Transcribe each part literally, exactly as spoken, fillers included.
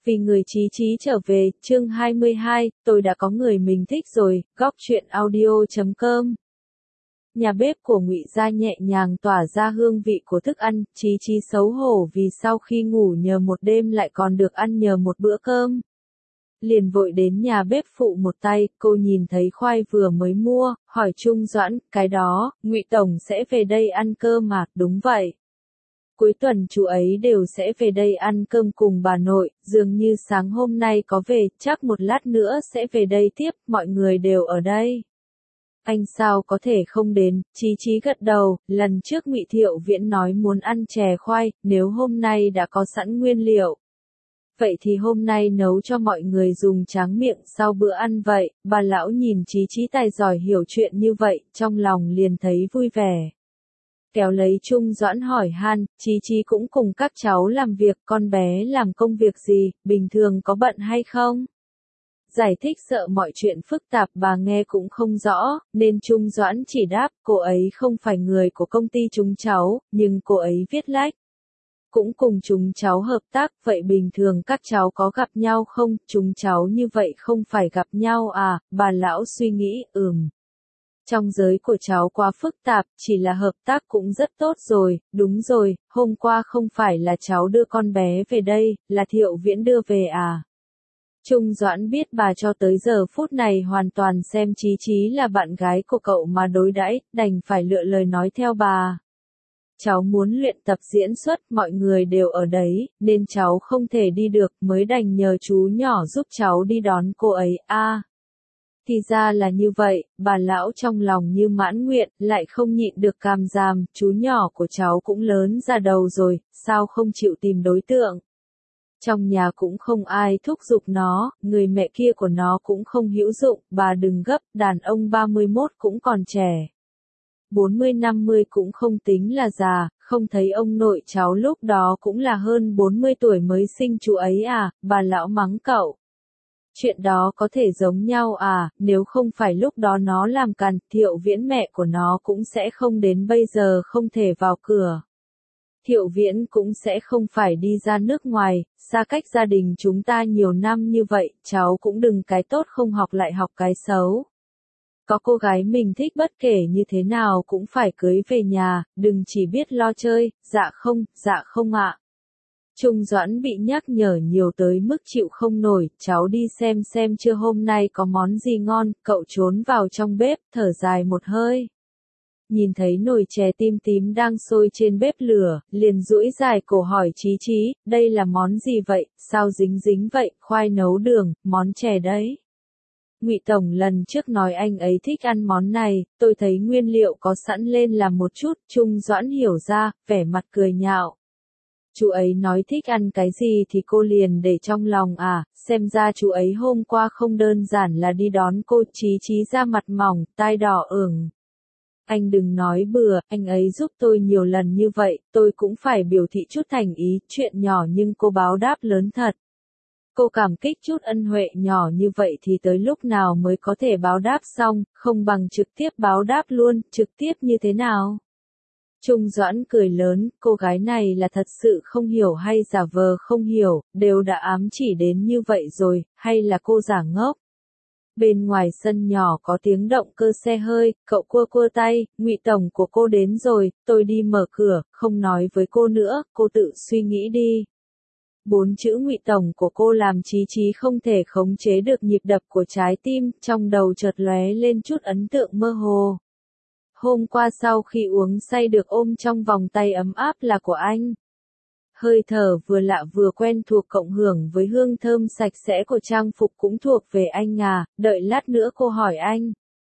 Vì người Chí Chí trở về, chương hai mươi hai, tôi đã có người mình thích rồi, góc truyện audio chấm com. Nhà bếp của Ngụy Gia nhẹ nhàng tỏa ra hương vị của thức ăn, Chí Chí xấu hổ vì sau khi ngủ nhờ một đêm lại còn được ăn nhờ một bữa cơm. Liền vội đến nhà bếp phụ một tay, cô nhìn thấy khoai vừa mới mua, hỏi Trung Doãn, cái đó, Ngụy Tổng sẽ về đây ăn cơm mà, đúng vậy. Cuối tuần chú ấy đều sẽ về đây ăn cơm cùng bà nội, dường như sáng hôm nay có về, chắc một lát nữa sẽ về đây tiếp, mọi người đều ở đây. Anh sao có thể không đến, Chí Chí gật đầu, lần trước Ngụy Thiệu Viễn nói muốn ăn chè khoai, nếu hôm nay đã có sẵn nguyên liệu. Vậy thì hôm nay nấu cho mọi người dùng tráng miệng sau bữa ăn vậy, bà lão nhìn Chí Chí tài giỏi hiểu chuyện như vậy, trong lòng liền thấy vui vẻ. Kéo lấy Trung Doãn hỏi han, Chí Chí cũng cùng các cháu làm việc, con bé làm công việc gì, bình thường có bận hay không? Giải thích sợ mọi chuyện phức tạp bà nghe cũng không rõ, nên Trung Doãn chỉ đáp, cô ấy không phải người của công ty chúng cháu, nhưng cô ấy viết lách. Cũng cùng chúng cháu hợp tác, vậy bình thường các cháu có gặp nhau không, chúng cháu như vậy không phải gặp nhau à, bà lão suy nghĩ, ừm. Trong giới của cháu quá phức tạp, chỉ là hợp tác cũng rất tốt rồi, đúng rồi, hôm qua không phải là cháu đưa con bé về đây, là Thiệu Viễn đưa về à. Trung Doãn biết bà cho tới giờ phút này hoàn toàn xem Chí Chí là bạn gái của cậu mà đối đãi, đành phải lựa lời nói theo bà. Cháu muốn luyện tập diễn xuất, mọi người đều ở đấy, nên cháu không thể đi được, mới đành nhờ chú nhỏ giúp cháu đi đón cô ấy, a. À. Thì ra là như vậy, bà lão trong lòng như mãn nguyện, lại không nhịn được càm giảm, chú nhỏ của cháu cũng lớn ra đầu rồi, sao không chịu tìm đối tượng. Trong nhà cũng không ai thúc giục nó, người mẹ kia của nó cũng không hữu dụng, bà đừng gấp, đàn ông ba mươi mốt cũng còn trẻ. bốn mươi năm mươi cũng không tính là già, không thấy ông nội cháu lúc đó cũng là hơn bốn mươi tuổi mới sinh chú ấy à, bà lão mắng cậu. Chuyện đó có thể giống nhau à, nếu không phải lúc đó nó làm càn, Thiệu Viễn mẹ của nó cũng sẽ không đến bây giờ không thể vào cửa. Thiệu Viễn cũng sẽ không phải đi ra nước ngoài, xa cách gia đình chúng ta nhiều năm như vậy, cháu cũng đừng cái tốt không học lại học cái xấu. Có cô gái mình thích bất kể như thế nào cũng phải cưới về nhà, đừng chỉ biết lo chơi, dạ không, dạ không ạ. Trung Doãn bị nhắc nhở nhiều tới mức chịu không nổi, cháu đi xem xem chưa hôm nay có món gì ngon, cậu trốn vào trong bếp, thở dài một hơi. Nhìn thấy nồi chè tim tím đang sôi trên bếp lửa, liền duỗi dài cổ hỏi Chí Chí, đây là món gì vậy, sao dính dính vậy, khoai nấu đường, món chè đấy. Ngụy Tổng lần trước nói anh ấy thích ăn món này, tôi thấy nguyên liệu có sẵn lên làm một chút, Trung Doãn hiểu ra, vẻ mặt cười nhạo. Chú ấy nói thích ăn cái gì thì cô liền để trong lòng à, xem ra chú ấy hôm qua không đơn giản là đi đón cô. Chí Chí ra mặt mỏng, tai đỏ ửng. Anh đừng nói bừa, anh ấy giúp tôi nhiều lần như vậy, tôi cũng phải biểu thị chút thành ý, chuyện nhỏ nhưng cô báo đáp lớn thật. Cô cảm kích chút ân huệ nhỏ như vậy thì tới lúc nào mới có thể báo đáp xong, không bằng trực tiếp báo đáp luôn, trực tiếp như thế nào? Trung Doãn cười lớn, cô gái này là thật sự không hiểu hay giả vờ không hiểu, đều đã ám chỉ đến như vậy rồi, hay là cô giả ngốc? Bên ngoài sân nhỏ có tiếng động cơ xe hơi, cậu cua cua tay, Ngụy Tổng của cô đến rồi, tôi đi mở cửa, không nói với cô nữa, cô tự suy nghĩ đi. Bốn chữ Ngụy Tổng của cô làm Chí Chí không thể khống chế được nhịp đập của trái tim, trong đầu chợt lóe lên chút ấn tượng mơ hồ. Hôm qua sau khi uống say được ôm trong vòng tay ấm áp là của anh. Hơi thở vừa lạ vừa quen thuộc cộng hưởng với hương thơm sạch sẽ của trang phục cũng thuộc về anh à, đợi lát nữa cô hỏi anh.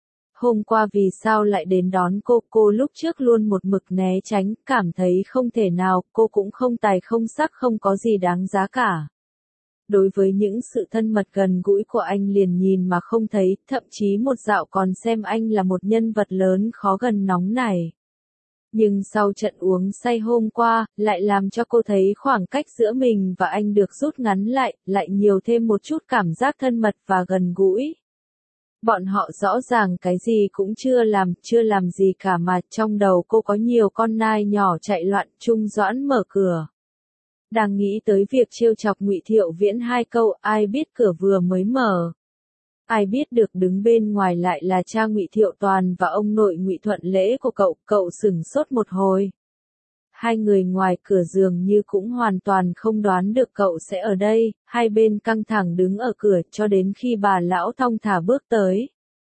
Hôm qua vì sao lại đến đón cô, cô lúc trước luôn một mực né tránh, cảm thấy không thể nào, cô cũng không tài không sắc không có gì đáng giá cả. Đối với những sự thân mật gần gũi của anh liền nhìn mà không thấy, thậm chí một dạo còn xem anh là một nhân vật lớn khó gần nóng này. Nhưng sau trận uống say hôm qua, lại làm cho cô thấy khoảng cách giữa mình và anh được rút ngắn lại, lại nhiều thêm một chút cảm giác thân mật và gần gũi. Bọn họ rõ ràng cái gì cũng chưa làm, chưa làm gì cả mà trong đầu cô có nhiều con nai nhỏ chạy loạn. Trung Doãn mở cửa. Đang nghĩ tới việc trêu chọc Ngụy Thiệu Viễn hai câu, ai biết cửa vừa mới mở. Ai biết được đứng bên ngoài lại là cha Ngụy Thiệu Toàn và ông nội Ngụy Thuận Lễ của cậu, cậu sửng sốt một hồi. Hai người ngoài cửa dường như cũng hoàn toàn không đoán được cậu sẽ ở đây, hai bên căng thẳng đứng ở cửa cho đến khi bà lão thong thả bước tới.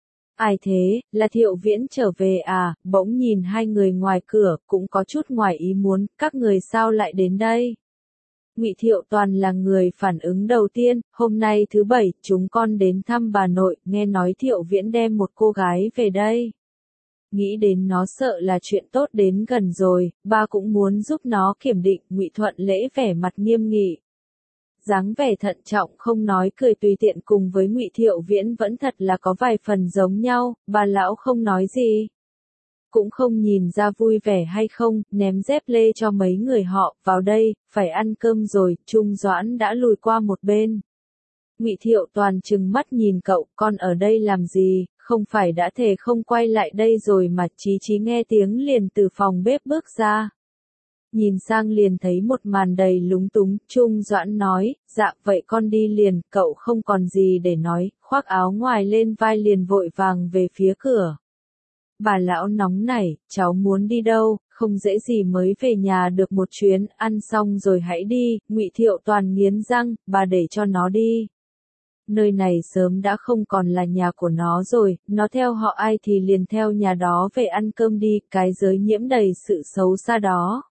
Ai thế, là Thiệu Viễn trở về à, bỗng nhìn hai người ngoài cửa, cũng có chút ngoài ý muốn, các người sao lại đến đây? Ngụy Thiệu Toàn là người phản ứng đầu tiên, hôm nay thứ bảy, chúng con đến thăm bà nội, nghe nói Thiệu Viễn đem một cô gái về đây. Nghĩ đến nó sợ là chuyện tốt đến gần rồi, ba cũng muốn giúp nó kiểm định, Ngụy Thuận Lễ vẻ mặt nghiêm nghị. Dáng vẻ thận trọng không nói cười tùy tiện cùng với Ngụy Thiệu Viễn vẫn thật là có vài phần giống nhau, bà lão không nói gì. Cũng không nhìn ra vui vẻ hay không, ném dép lê cho mấy người họ, vào đây, phải ăn cơm rồi, Trung Doãn đã lùi qua một bên. Ngụy Thiệu Toàn trừng mắt nhìn cậu, con ở đây làm gì, không phải đã thề không quay lại đây rồi mà. Chí Chí nghe tiếng liền từ phòng bếp bước ra. Nhìn sang liền thấy một màn đầy lúng túng, Trung Doãn nói, dạ vậy con đi liền, cậu không còn gì để nói, khoác áo ngoài lên vai liền vội vàng về phía cửa. Bà lão nóng nảy, cháu muốn đi đâu, không dễ gì mới về nhà được một chuyến, ăn xong rồi hãy đi. Ngụy Thiệu Toàn nghiến răng, bà để cho nó đi. Nơi này sớm đã không còn là nhà của nó rồi, nó theo họ ai thì liền theo nhà đó về ăn cơm đi, cái giới nhiễm đầy sự xấu xa đó.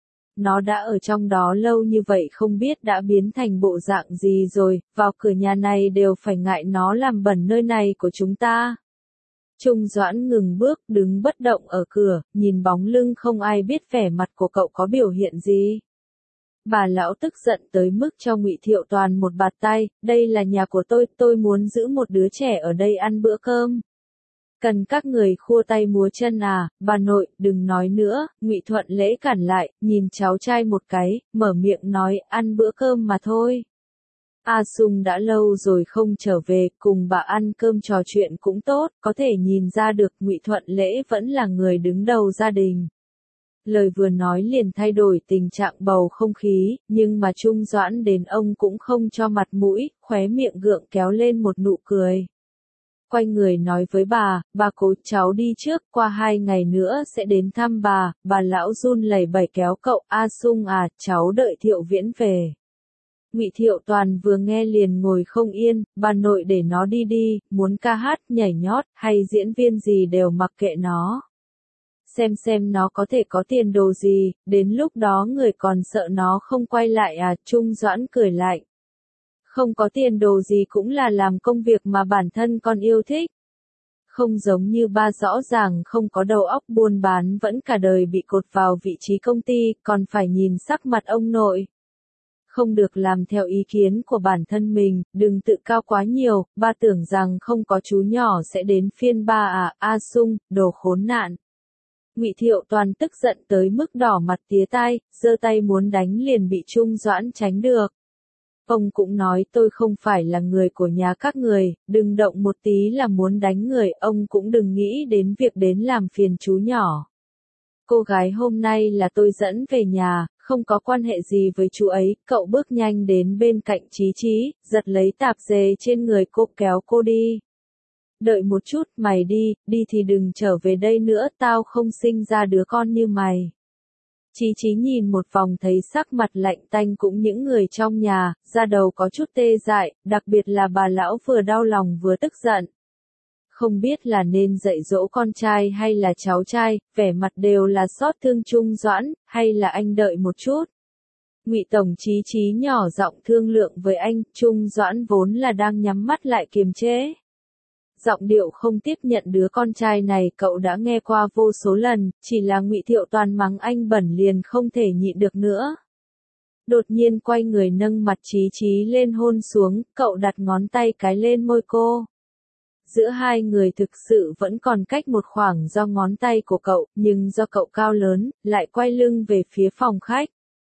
Nó đã ở trong đó lâu như vậy không biết đã biến thành bộ dạng gì rồi, vào cửa nhà này đều phải ngại nó làm bẩn nơi này của chúng ta. Trung Doãn ngừng bước, đứng bất động ở cửa, nhìn bóng lưng không ai biết vẻ mặt của cậu có biểu hiện gì. Bà lão tức giận tới mức cho Ngụy Thiệu Toàn một bạt tay, đây là nhà của tôi, tôi muốn giữ một đứa trẻ ở đây ăn bữa cơm. Cần các người khua tay múa chân à, bà nội, đừng nói nữa. Ngụy Thuận Lễ cản lại, nhìn cháu trai một cái, mở miệng nói, ăn bữa cơm mà thôi. A Sung đã lâu rồi không trở về, cùng bà ăn cơm trò chuyện cũng tốt, có thể nhìn ra được Ngụy Thuận Lễ vẫn là người đứng đầu gia đình. Lời vừa nói liền thay đổi tình trạng bầu không khí, nhưng mà Trung Doãn đến ông cũng không cho mặt mũi, khóe miệng gượng kéo lên một nụ cười. Quay người nói với bà, bà cố cháu đi trước, qua hai ngày nữa sẽ đến thăm bà. Bà lão run lẩy bẩy kéo cậu, A Sung à, cháu đợi Thiệu Viễn về. Ngụy Thiệu Toàn vừa nghe liền ngồi không yên, bà nội để nó đi đi, muốn ca hát, nhảy nhót, hay diễn viên gì đều mặc kệ nó. Xem xem nó có thể có tiền đồ gì, đến lúc đó người còn sợ nó không quay lại à. Trung Doãn cười lạnh. Không có tiền đồ gì cũng là làm công việc mà bản thân con yêu thích. Không giống như ba rõ ràng không có đầu óc buôn bán vẫn cả đời bị cột vào vị trí công ty, còn phải nhìn sắc mặt ông nội. Không được làm theo ý kiến của bản thân mình, đừng tự cao quá nhiều, ba tưởng rằng không có chú nhỏ sẽ đến phiên ba à, A Sung, đồ khốn nạn. Ngụy Thiệu Toàn tức giận tới mức đỏ mặt tía tai, giơ tay muốn đánh liền bị Trung Doãn tránh được. Ông cũng nói tôi không phải là người của nhà các người, đừng động một tí là muốn đánh người, ông cũng đừng nghĩ đến việc đến làm phiền chú nhỏ. Cô gái hôm nay là tôi dẫn về nhà, không có quan hệ gì với chú ấy. Cậu bước nhanh đến bên cạnh Chí Chí, giật lấy tạp dề trên người cô kéo cô đi. Đợi một chút, mày đi, đi thì đừng trở về đây nữa, tao không sinh ra đứa con như mày. Chí Chí nhìn một vòng thấy sắc mặt lạnh tanh cũng những người trong nhà, da đầu có chút tê dại, đặc biệt là bà lão vừa đau lòng vừa tức giận. Không biết là nên dạy dỗ con trai hay là cháu trai, vẻ mặt đều là xót thương Trung Doãn, hay là anh đợi một chút. Ngụy Tổng Chí Chí nhỏ giọng thương lượng với anh, Trung Doãn vốn là đang nhắm mắt lại kiềm chế. Giọng điệu không tiếp nhận đứa con trai này cậu đã nghe qua vô số lần, chỉ là Ngụy Thiệu Toàn mắng anh bẩn liền không thể nhịn được nữa. Đột nhiên quay người nâng mặt Chí Chí lên hôn xuống, cậu đặt ngón tay cái lên môi cô. Giữa hai người thực sự vẫn còn cách một khoảng do ngón tay của cậu, nhưng do cậu cao lớn, lại quay lưng về phía phòng khách.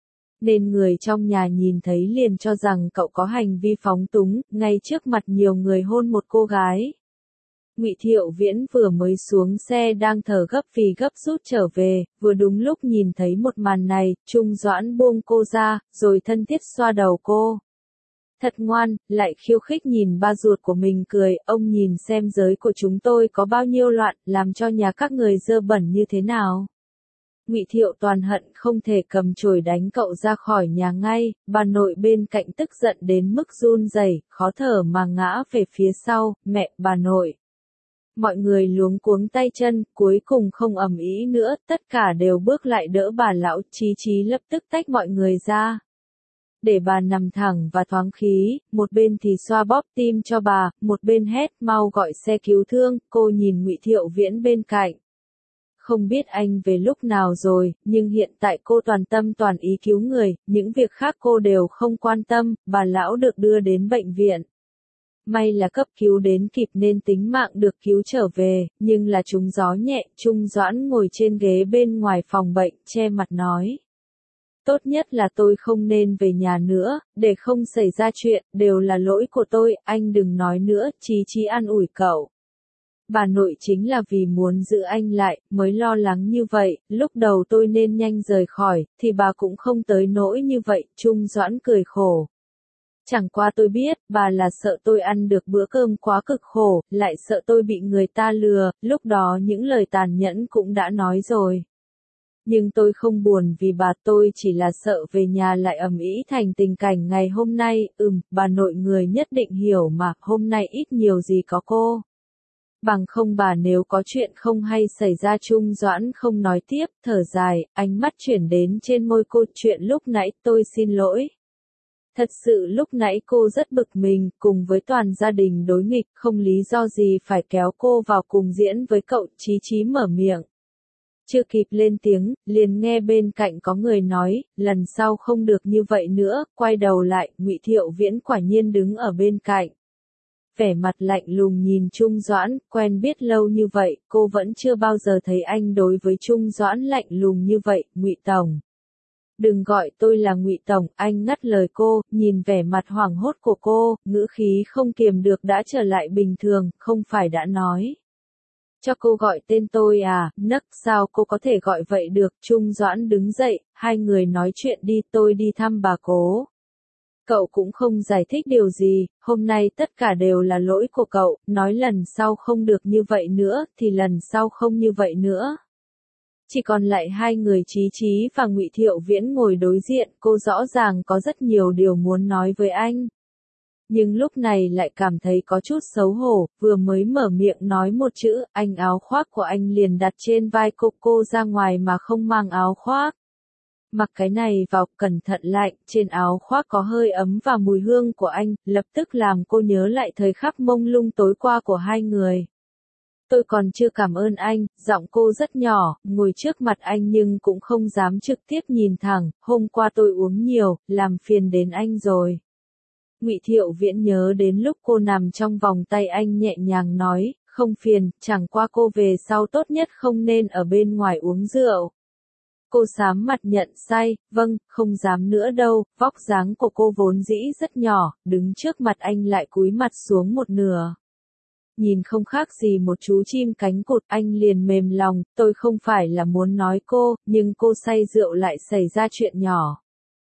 Nên người trong nhà nhìn thấy liền cho rằng cậu có hành vi phóng túng, ngay trước mặt nhiều người hôn một cô gái. Ngụy Thiệu Viễn vừa mới xuống xe đang thở gấp vì gấp rút trở về, vừa đúng lúc nhìn thấy một màn này, Trung Doãn buông cô ra, rồi thân thiết xoa đầu cô. Thật ngoan, lại khiêu khích nhìn ba ruột của mình cười, ông nhìn xem giới của chúng tôi có bao nhiêu loạn, làm cho nhà các người dơ bẩn như thế nào. Ngụy Thiệu Toàn hận không thể cầm chổi đánh cậu ra khỏi nhà ngay, bà nội bên cạnh tức giận đến mức run rẩy, khó thở mà ngã về phía sau, mẹ, bà nội. Mọi người luống cuống tay chân, cuối cùng không ầm ĩ nữa, tất cả đều bước lại đỡ bà lão, Chí Chí lập tức tách mọi người ra. Để bà nằm thẳng và thoáng khí, một bên thì xoa bóp tim cho bà, một bên hét mau gọi xe cứu thương, cô nhìn Ngụy Thiệu Viễn bên cạnh. Không biết anh về lúc nào rồi, nhưng hiện tại cô toàn tâm toàn ý cứu người, những việc khác cô đều không quan tâm, bà lão được đưa đến bệnh viện. May là cấp cứu đến kịp nên tính mạng được cứu trở về, nhưng là trúng gió nhẹ, Trung Doãn ngồi trên ghế bên ngoài phòng bệnh, che mặt nói. Tốt nhất là tôi không nên về nhà nữa, để không xảy ra chuyện, đều là lỗi của tôi, anh đừng nói nữa, Chí Chí an ủi cậu. Bà nội chính là vì muốn giữ anh lại, mới lo lắng như vậy, lúc đầu tôi nên nhanh rời khỏi, thì bà cũng không tới nỗi như vậy, Trung Doãn cười khổ. Chẳng qua tôi biết, bà là sợ tôi ăn được bữa cơm quá cực khổ, lại sợ tôi bị người ta lừa, lúc đó những lời tàn nhẫn cũng đã nói rồi. Nhưng tôi không buồn vì bà, tôi chỉ là sợ về nhà lại ầm ĩ thành tình cảnh ngày hôm nay, ừm, bà nội người nhất định hiểu mà, hôm nay ít nhiều gì có cô. Bằng không bà nếu có chuyện không hay xảy ra. Trung Doãn không nói tiếp, thở dài, ánh mắt chuyển đến trên môi cô, chuyện lúc nãy tôi xin lỗi. Thật sự lúc nãy cô rất bực mình, cùng với toàn gia đình đối nghịch, không lý do gì phải kéo cô vào cùng diễn với cậu. Chí Chí mở miệng. Chưa kịp lên tiếng, liền nghe bên cạnh có người nói, lần sau không được như vậy nữa, quay đầu lại, Ngụy Thiệu Viễn quả nhiên đứng ở bên cạnh. Vẻ mặt lạnh lùng nhìn Trung Doãn, quen biết lâu như vậy, cô vẫn chưa bao giờ thấy anh đối với Trung Doãn lạnh lùng như vậy, Ngụy Tổng. Đừng gọi tôi là Ngụy Tổng, anh ngắt lời cô, nhìn vẻ mặt hoảng hốt của cô, ngữ khí không kiềm được đã trở lại bình thường, không phải đã nói. Cho cô gọi tên tôi à, nấc sao cô có thể gọi vậy được, Trung Doãn đứng dậy, hai người nói chuyện đi, tôi đi thăm bà cố. Cậu cũng không giải thích điều gì, hôm nay tất cả đều là lỗi của cậu, nói lần sau không được như vậy nữa, thì lần sau không như vậy nữa. Chỉ còn lại hai người Chí Chí và Ngụy Thiệu Viễn ngồi đối diện, cô rõ ràng có rất nhiều điều muốn nói với anh. Nhưng lúc này lại cảm thấy có chút xấu hổ, vừa mới mở miệng nói một chữ, anh áo khoác của anh liền đặt trên vai cô, cô ra ngoài mà không mang áo khoác. Mặc cái này vào, cẩn thận lạnh, trên áo khoác có hơi ấm và mùi hương của anh, lập tức làm cô nhớ lại thời khắc mông lung tối qua của hai người. Tôi còn chưa cảm ơn anh, giọng cô rất nhỏ, ngồi trước mặt anh nhưng cũng không dám trực tiếp nhìn thẳng, hôm qua tôi uống nhiều, làm phiền đến anh rồi. Ngụy Thiệu Viễn nhớ đến lúc cô nằm trong vòng tay anh nhẹ nhàng nói, không phiền, chẳng qua cô về sau tốt nhất không nên ở bên ngoài uống rượu. Cô sám mặt nhận sai, vâng, không dám nữa đâu, vóc dáng của cô vốn dĩ rất nhỏ, đứng trước mặt anh lại cúi mặt xuống một nửa. Nhìn không khác gì một chú chim cánh cụt, anh liền mềm lòng, tôi không phải là muốn nói cô, nhưng cô say rượu lại xảy ra chuyện nhỏ.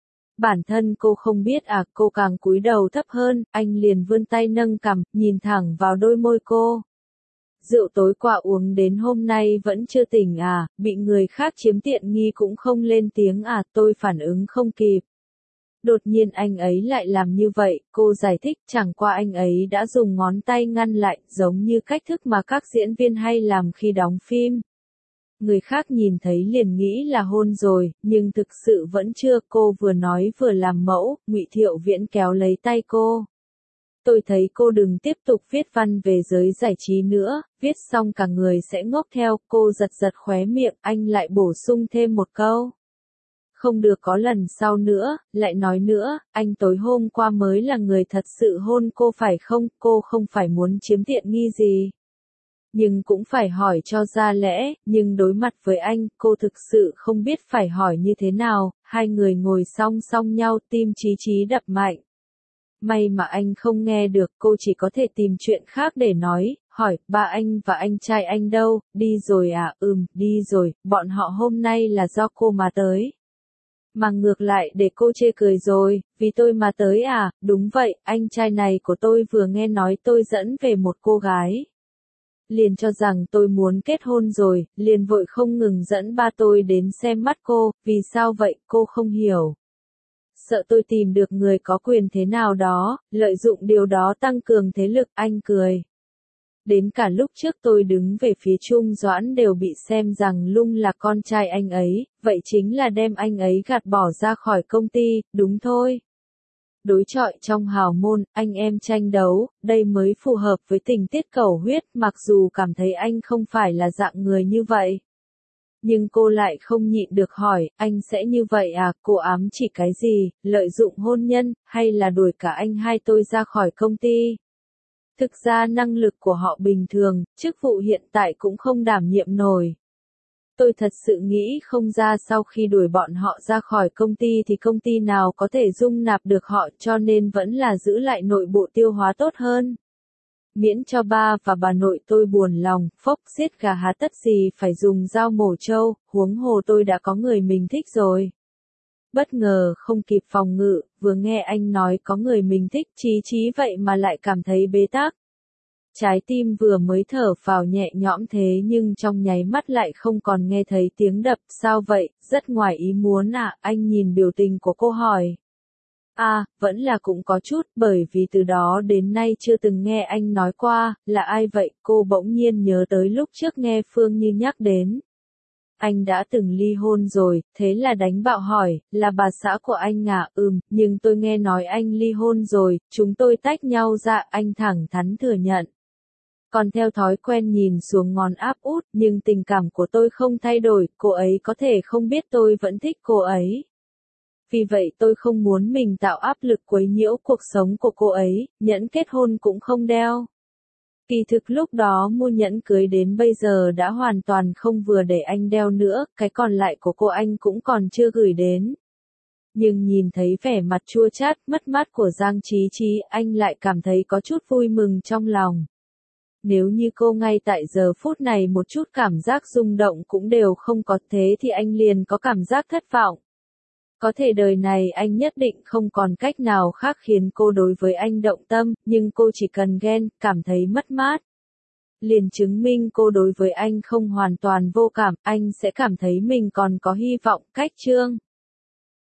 Bản thân cô không biết à, cô càng cúi đầu thấp hơn, anh liền vươn tay nâng cằm, nhìn thẳng vào đôi môi cô. Rượu tối qua uống đến hôm nay vẫn chưa tỉnh à, bị người khác chiếm tiện nghi cũng không lên tiếng à, tôi phản ứng không kịp. Đột nhiên anh ấy lại làm như vậy, cô giải thích, chẳng qua anh ấy đã dùng ngón tay ngăn lại, giống như cách thức mà các diễn viên hay làm khi đóng phim. Người khác nhìn thấy liền nghĩ là hôn rồi, nhưng thực sự vẫn chưa, cô vừa nói vừa làm mẫu, Ngụy Thiệu Viễn kéo lấy tay cô. Tôi thấy cô đừng tiếp tục viết văn về giới giải trí nữa, viết xong cả người sẽ ngốc theo, cô giật giật khóe miệng, anh lại bổ sung thêm một câu. Không được có lần sau nữa, lại nói nữa, anh tối hôm qua mới là người thật sự hôn cô phải không, cô không phải muốn chiếm tiện nghi gì. Nhưng cũng phải hỏi cho ra lẽ, nhưng đối mặt với anh, cô thực sự không biết phải hỏi như thế nào, hai người ngồi song song nhau, tim Chí Chí đập mạnh. May mà anh không nghe được, cô chỉ có thể tìm chuyện khác để nói, hỏi, ba anh và anh trai anh đâu, đi rồi à, ừm, đi rồi, bọn họ hôm nay là do cô mà tới. Mà ngược lại để cô chê cười rồi, vì tôi mà tới à, đúng vậy, anh trai này của tôi vừa nghe nói tôi dẫn về một cô gái. Liền cho rằng tôi muốn kết hôn rồi, liền vội không ngừng dẫn ba tôi đến xem mắt cô, vì sao vậy, cô không hiểu. Sợ tôi tìm được người có quyền thế nào đó, lợi dụng điều đó tăng cường thế lực, anh cười. Đến cả lúc trước tôi đứng về phía Trung Doãn đều bị xem rằng Lung là con trai anh ấy, vậy chính là đem anh ấy gạt bỏ ra khỏi công ty, đúng thôi. Đối chọi trong hào môn, anh em tranh đấu, đây mới phù hợp với tình tiết cầu huyết, mặc dù cảm thấy anh không phải là dạng người như vậy. Nhưng cô lại không nhịn được hỏi, anh sẽ như vậy à, cô ám chỉ cái gì, lợi dụng hôn nhân, hay là đuổi cả anh hai tôi ra khỏi công ty? Thực ra năng lực của họ bình thường, chức vụ hiện tại cũng không đảm nhiệm nổi. Tôi thật sự nghĩ không ra sau khi đuổi bọn họ ra khỏi công ty thì công ty nào có thể dung nạp được họ, cho nên vẫn là giữ lại nội bộ tiêu hóa tốt hơn. Miễn cho ba và bà nội tôi buồn lòng, phốc giết gà há tất gì phải dùng dao mổ trâu, huống hồ tôi đã có người mình thích rồi. Bất ngờ không kịp phòng ngự, vừa nghe anh nói có người mình thích, Chí Chí vậy mà lại cảm thấy bế tắc. Trái tim vừa mới thở phào nhẹ nhõm thế nhưng trong nháy mắt lại không còn nghe thấy tiếng đập, sao vậy, rất ngoài ý muốn à, anh nhìn biểu tình của cô hỏi. À, vẫn là cũng có chút, bởi vì từ đó đến nay chưa từng nghe anh nói qua, là ai vậy, cô bỗng nhiên nhớ tới lúc trước nghe Phương Như nhắc đến. Anh đã từng ly hôn rồi, thế là đánh bạo hỏi, là bà xã của anh à, ừm, nhưng tôi nghe nói anh ly hôn rồi, chúng tôi tách nhau ra, anh thẳng thắn thừa nhận. Còn theo thói quen nhìn xuống ngón áp út, nhưng tình cảm của tôi không thay đổi, cô ấy có thể không biết tôi vẫn thích cô ấy. Vì vậy tôi không muốn mình tạo áp lực quấy nhiễu cuộc sống của cô ấy, nhẫn kết hôn cũng không đeo. Kỳ thực lúc đó mua nhẫn cưới đến bây giờ đã hoàn toàn không vừa để anh đeo nữa, cái còn lại của cô anh cũng còn chưa gửi đến. Nhưng nhìn thấy vẻ mặt chua chát, mất mát của Giang Chí Chí, anh lại cảm thấy có chút vui mừng trong lòng. Nếu như cô ngay tại giờ phút này một chút cảm giác rung động cũng đều không có thế thì anh liền có cảm giác thất vọng. Có thể đời này anh nhất định không còn cách nào khác khiến cô đối với anh động tâm, nhưng cô chỉ cần ghen, cảm thấy mất mát. Liền chứng minh cô đối với anh không hoàn toàn vô cảm, anh sẽ cảm thấy mình còn có hy vọng, cách chương.